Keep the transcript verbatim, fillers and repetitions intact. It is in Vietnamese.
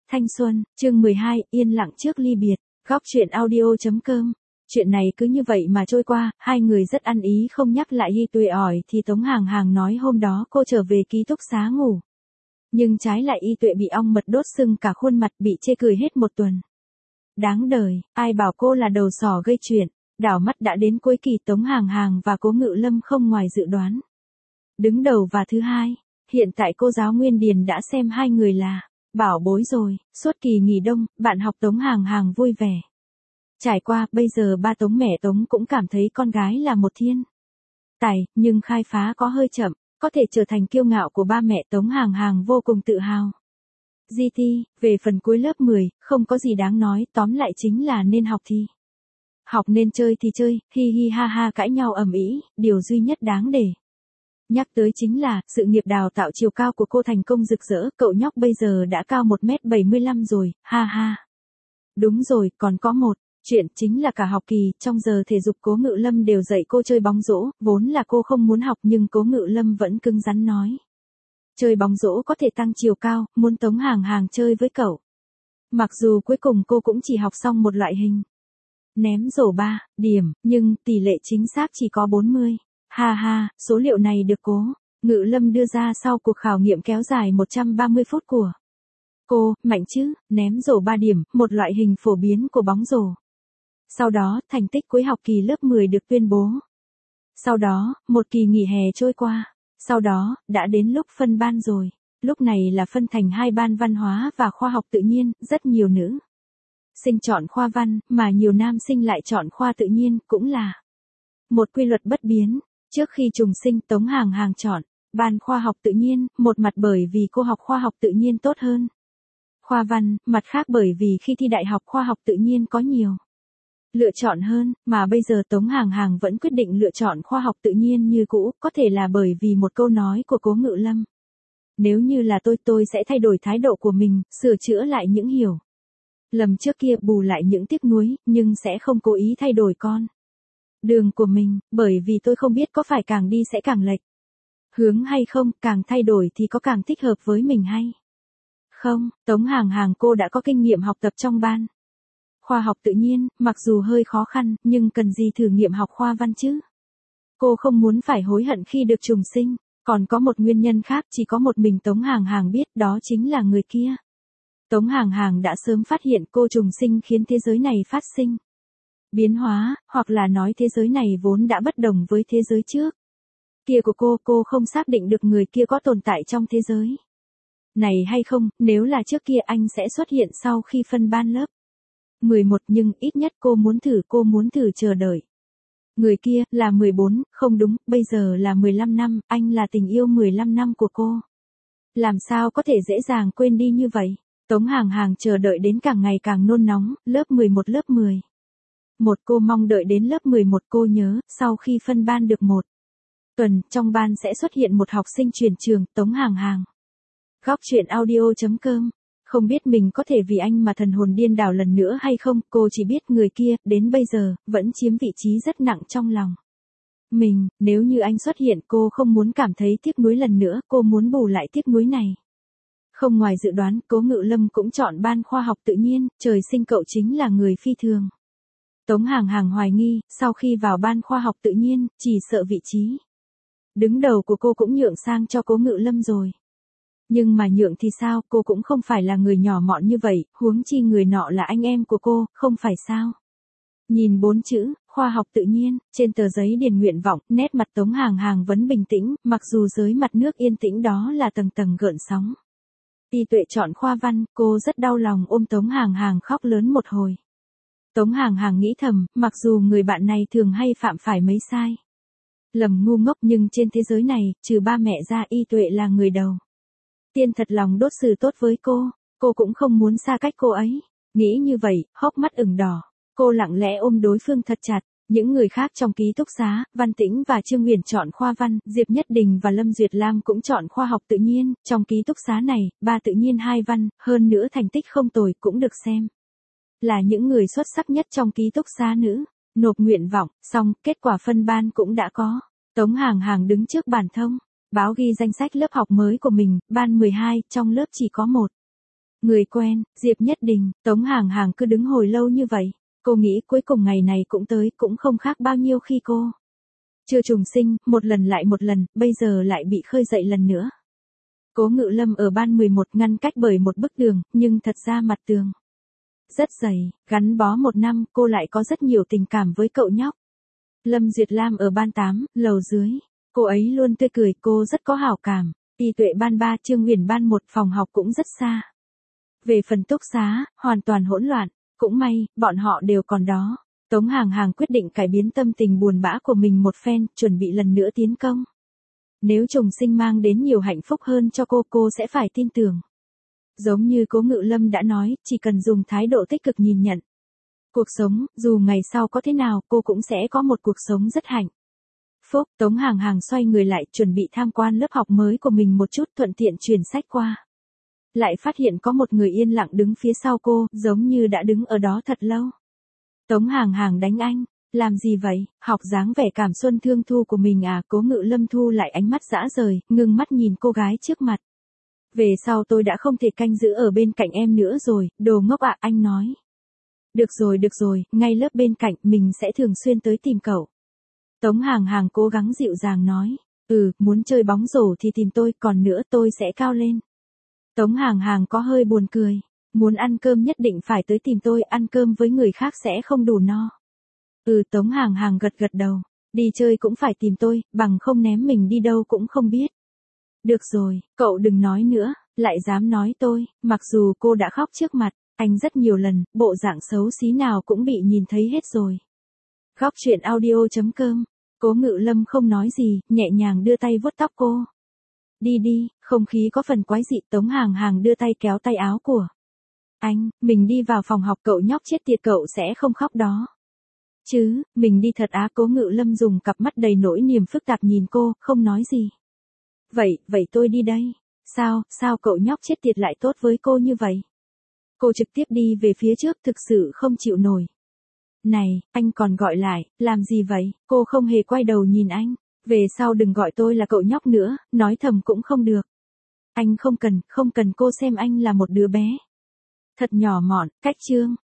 Thanh xuân, chương mười hai, yên lặng trước ly biệt, góc truyện audio.com. Chuyện này cứ như vậy mà trôi qua, hai người rất ăn ý không nhắc lại Y Tuệ ỏi thì Tống Hàng Hàng nói hôm đó cô trở về ký túc xá ngủ. Nhưng trái lại Y Tuệ bị ong mật đốt sưng cả khuôn mặt, bị chê cười hết một tuần. Đáng đời, ai bảo cô là đầu sỏ gây chuyện. Đảo mắt đã đến cuối kỳ, Tống Hàng Hàng và Cố Ngự Lâm không ngoài dự đoán. Đứng đầu và thứ hai, hiện tại cô giáo Nguyên Điền đã xem hai người là bảo bối rồi. Suốt kỳ nghỉ đông, bạn học Tống Hàng Hàng vui vẻ. Trải qua, bây giờ ba Tống mẹ Tống cũng cảm thấy con gái là một thiên tài, nhưng khai phá có hơi chậm, có thể trở thành kiêu ngạo của ba mẹ Tống Hàng Hàng vô cùng tự hào. giê tê, về phần cuối lớp mười, không có gì đáng nói, tóm lại chính là nên học thì học, nên chơi thì chơi, hi hi ha ha cãi nhau ầm ĩ, điều duy nhất đáng để nhắc tới chính là, sự nghiệp đào tạo chiều cao của cô thành công rực rỡ, cậu nhóc bây giờ đã cao một mét bảy mươi lăm rồi, ha ha. Đúng rồi, còn có một chuyện chính là cả học kỳ, trong giờ thể dục Cố Ngự Lâm đều dạy cô chơi bóng rổ, vốn là cô không muốn học nhưng Cố Ngự Lâm vẫn cứng rắn nói. Chơi bóng rổ có thể tăng chiều cao, muốn Tống Hàng Hàng chơi với cậu. Mặc dù cuối cùng cô cũng chỉ học xong một loại hình ném rổ ba điểm, nhưng tỷ lệ chính xác chỉ có bốn mươi. Ha ha, số liệu này được Cố Ngự Lâm đưa ra sau cuộc khảo nghiệm kéo dài một trăm ba mươi phút của cô, mạnh chứ, ném rổ ba điểm, một loại hình phổ biến của bóng rổ. Sau đó, thành tích cuối học kỳ lớp mười được tuyên bố. Sau đó, một kỳ nghỉ hè trôi qua. Sau đó, đã đến lúc phân ban rồi. Lúc này là phân thành hai ban văn hóa và khoa học tự nhiên, rất nhiều nữ sinh chọn khoa văn, mà nhiều nam sinh lại chọn khoa tự nhiên, cũng là một quy luật bất biến. Trước khi trùng sinh, Tống Hàng Hàng chọn ban khoa học tự nhiên, một mặt bởi vì cô học khoa học tự nhiên tốt hơn khoa văn, mặt khác bởi vì khi thi đại học khoa học tự nhiên có nhiều lựa chọn hơn, mà bây giờ Tống Hàng Hàng vẫn quyết định lựa chọn khoa học tự nhiên như cũ, có thể là bởi vì một câu nói của Cố Ngự Lâm. Nếu như là tôi, tôi sẽ thay đổi thái độ của mình, sửa chữa lại những hiểu lầm trước kia, bù lại những tiếc nuối, nhưng sẽ không cố ý thay đổi con đường của mình, bởi vì tôi không biết có phải càng đi sẽ càng lệch hướng hay không, càng thay đổi thì có càng thích hợp với mình hay không. Tống Hàng Hàng cô đã có kinh nghiệm học tập trong ban khoa học tự nhiên, mặc dù hơi khó khăn, nhưng cần gì thử nghiệm học khoa văn chứ. Cô không muốn phải hối hận khi được trùng sinh, còn có một nguyên nhân khác chỉ có một mình Tống Hàng Hàng biết, đó chính là người kia. Tống Hàng Hàng đã sớm phát hiện cô trùng sinh khiến thế giới này phát sinh biến hóa, hoặc là nói thế giới này vốn đã bất đồng với thế giới trước kia của cô, cô không xác định được người kia có tồn tại trong thế giới này hay không, nếu là trước kia anh sẽ xuất hiện sau khi phân ban lớp mười một, nhưng ít nhất cô muốn thử, cô muốn thử chờ đợi. Người kia là mười bốn, không đúng, bây giờ là mười lăm năm, anh là tình yêu mười lăm năm của cô. Làm sao có thể dễ dàng quên đi như vậy? Tống Hàng Hàng chờ đợi đến càng ngày càng nôn nóng, lớp mười một lớp mười một cô mong đợi đến lớp mười một, cô nhớ, sau khi phân ban được một tuần, trong ban sẽ xuất hiện một học sinh chuyển trường, Tống Hàng Hàng. Góc truyện audio.com. Không biết mình có thể vì anh mà thần hồn điên đảo lần nữa hay không, cô chỉ biết người kia, đến bây giờ, vẫn chiếm vị trí rất nặng trong lòng mình. Nếu như anh xuất hiện, cô không muốn cảm thấy tiếc nuối lần nữa, cô muốn bù lại tiếc nuối này. Không ngoài dự đoán, Cố Ngự Lâm cũng chọn ban khoa học tự nhiên, trời sinh cậu chính là người phi thường. Tống Hàng Hàng hoài nghi, sau khi vào ban khoa học tự nhiên, chỉ sợ vị trí đứng đầu của cô cũng nhượng sang cho Cố Ngự Lâm rồi. Nhưng mà nhượng thì sao, cô cũng không phải là người nhỏ mọn như vậy, huống chi người nọ là anh em của cô, không phải sao. Nhìn bốn chữ, khoa học tự nhiên, trên tờ giấy điền nguyện vọng, nét mặt Tống Hàng Hàng vẫn bình tĩnh, mặc dù dưới mặt nước yên tĩnh đó là tầng tầng gợn sóng. Y Tuệ chọn khoa văn, cô rất đau lòng ôm Tống Hàng Hàng khóc lớn một hồi. Tống Hàng Hàng nghĩ thầm, mặc dù người bạn này thường hay phạm phải mấy sai lầm ngu ngốc, nhưng trên thế giới này, trừ ba mẹ ra, Y Tuệ là người đầu tiên thật lòng đốt xử tốt với cô, cô cũng không muốn xa cách cô ấy. Nghĩ như vậy, hốc mắt ửng đỏ, cô lặng lẽ ôm đối phương thật chặt. Những người khác trong ký túc xá, Văn Tĩnh và Trương Huyền chọn khoa văn, Diệp Nhất Đình và Lâm Duyệt Lam cũng chọn khoa học tự nhiên. Trong ký túc xá này, ba tự nhiên hai văn, hơn nữa thành tích không tồi, cũng được xem là những người xuất sắc nhất trong ký túc xá nữ. Nộp nguyện vọng, xong, kết quả phân ban cũng đã có. Tống Hàng Hàng đứng trước bàn thông báo ghi danh sách lớp học mới của mình, ban mười hai, trong lớp chỉ có một Người quen, Diệp Nhất Đình, Tống Hàng Hàng cứ đứng hồi lâu như vậy. Cô nghĩ cuối cùng ngày này cũng tới, cũng không khác bao nhiêu khi cô chưa trùng sinh, một lần lại một lần, bây giờ lại bị khơi dậy lần nữa. Cố Ngự Lâm ở ban mười một ngăn cách bởi một bức tường, nhưng thật ra mặt tường rất dày, gắn bó một năm, cô lại có rất nhiều tình cảm với cậu nhóc. Lâm Duyệt Lam ở ban tám, lầu dưới, cô ấy luôn tươi cười, cô rất có hảo cảm. Y Tuệ ban ba, Trương Huyền ban một, phòng học cũng rất xa. Về phần túc xá, hoàn toàn hỗn loạn, cũng may, bọn họ đều còn đó. Tống Hàng Hàng quyết định cải biến tâm tình buồn bã của mình một phen, chuẩn bị lần nữa tiến công. Nếu trùng sinh mang đến nhiều hạnh phúc hơn cho cô, cô sẽ phải tin tưởng. Giống như Cố Ngự Lâm đã nói, chỉ cần dùng thái độ tích cực nhìn nhận cuộc sống, dù ngày sau có thế nào, cô cũng sẽ có một cuộc sống rất hạnh phúc. Tống Hàng Hàng xoay người lại, chuẩn bị tham quan lớp học mới của mình một chút, thuận tiện chuyển sách qua. Lại phát hiện có một người yên lặng đứng phía sau cô, giống như đã đứng ở đó thật lâu. Tống Hàng Hàng đánh anh, làm gì vậy, học dáng vẻ cảm xuân thương thu của mình à? Cố Ngự Lâm thu lại ánh mắt dã rời, ngưng mắt nhìn cô gái trước mặt. Về sau tôi đã không thể canh giữ ở bên cạnh em nữa rồi, đồ ngốc ạ, anh nói. Được rồi được rồi, ngay lớp bên cạnh, mình sẽ thường xuyên tới tìm cậu. Tống Hàng Hàng cố gắng dịu dàng nói, ừ, muốn chơi bóng rổ thì tìm tôi, còn nữa tôi sẽ cao lên. Tống Hàng Hàng có hơi buồn cười, muốn ăn cơm nhất định phải tới tìm tôi, ăn cơm với người khác sẽ không đủ no. Ừ, Tống Hàng Hàng gật gật đầu, đi chơi cũng phải tìm tôi, bằng không ném mình đi đâu cũng không biết. Được rồi, cậu đừng nói nữa, lại dám nói tôi, mặc dù cô đã khóc trước mặt anh rất nhiều lần, bộ dạng xấu xí nào cũng bị nhìn thấy hết rồi. Góc truyện audio chấm com. Cố Ngự Lâm không nói gì, nhẹ nhàng đưa tay vuốt tóc cô. Đi đi, không khí có phần quái dị. Tống Hàng Hàng đưa tay kéo tay áo của anh, mình đi vào phòng học, cậu nhóc chết tiệt, cậu sẽ không khóc đó chứ? Mình đi thật á? Cố Ngự Lâm dùng cặp mắt đầy nỗi niềm phức tạp nhìn cô, không nói gì. Vậy, vậy tôi đi đây. Sao, sao cậu nhóc chết tiệt lại tốt với cô như vậy? Cô trực tiếp đi về phía trước, thực sự không chịu nổi. Này, anh còn gọi lại, làm gì vậy? Cô không hề quay đầu nhìn anh. Về sau đừng gọi tôi là cậu nhóc nữa, nói thầm cũng không được. Anh không cần, không cần cô xem anh là một đứa bé thật nhỏ mọn, cách chương.